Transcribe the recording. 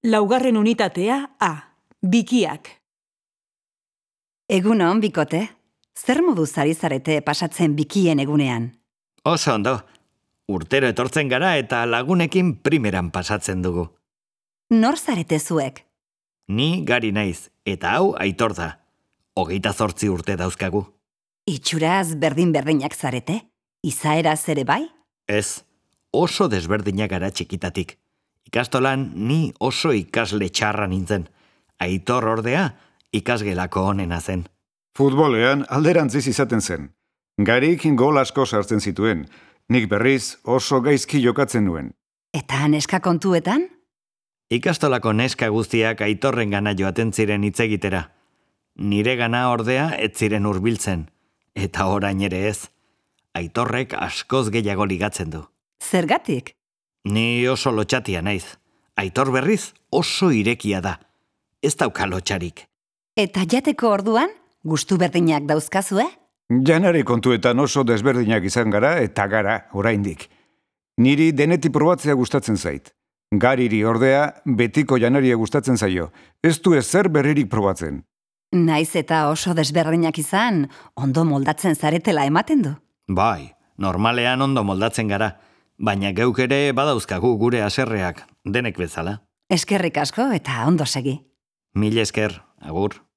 Laugarren unitatea A. Bikiak. Egunon, bikote. Zer modu zari zarete pasatzen bikien egunean? Oso ondo. Urtero etortzen gara eta lagunekin primeran pasatzen dugu. Nor zarete zuek? Ni Gari naiz, eta hau Aitor da. 28 urte dauzkagu. Itxuraz berdin-berdinak zarete? Izaeraz ere bai? Ez, oso desberdinak gara txikitatik. Ikastolan ni oso ikasle txarra nintzen. Aitor ordea ikasgelako onena zen. Futbolean alderantziz izaten zen. Garik gol asko sartzen zituen. Nik berriz oso gaizki jokatzen nuen. Eta neska kontuetan? Ikastolako neska guztiak Aitorren gana joaten ziren hitz egitera. Nire gana ordea ez ziren hurbiltzen. Eta orain ere ez. Aitorrek askoz gehiago ligatzen du. Zergatik? Ni oso lotxatia naiz. Aitor berriz oso irekia da. Ez dauka lotxarik. Eta jateko orduan, gustu berdinak dauzkazue? Janari kontuetan oso desberdinak izan gara eta gara oraindik. Niri denetik probatzea gustatzen zait. Gariri ordea betiko janaria gustatzen zaio. Ez du ezer berririk probatzen. Naiz eta oso desberdinak izan, ondo moldatzen zaretela ematen du. Bai, normalean ondo moldatzen gara. Baina geuk ere badauzkagu gure haserreak, denek bezala. Eskerrik asko eta ondo segi. Mil esker, agur.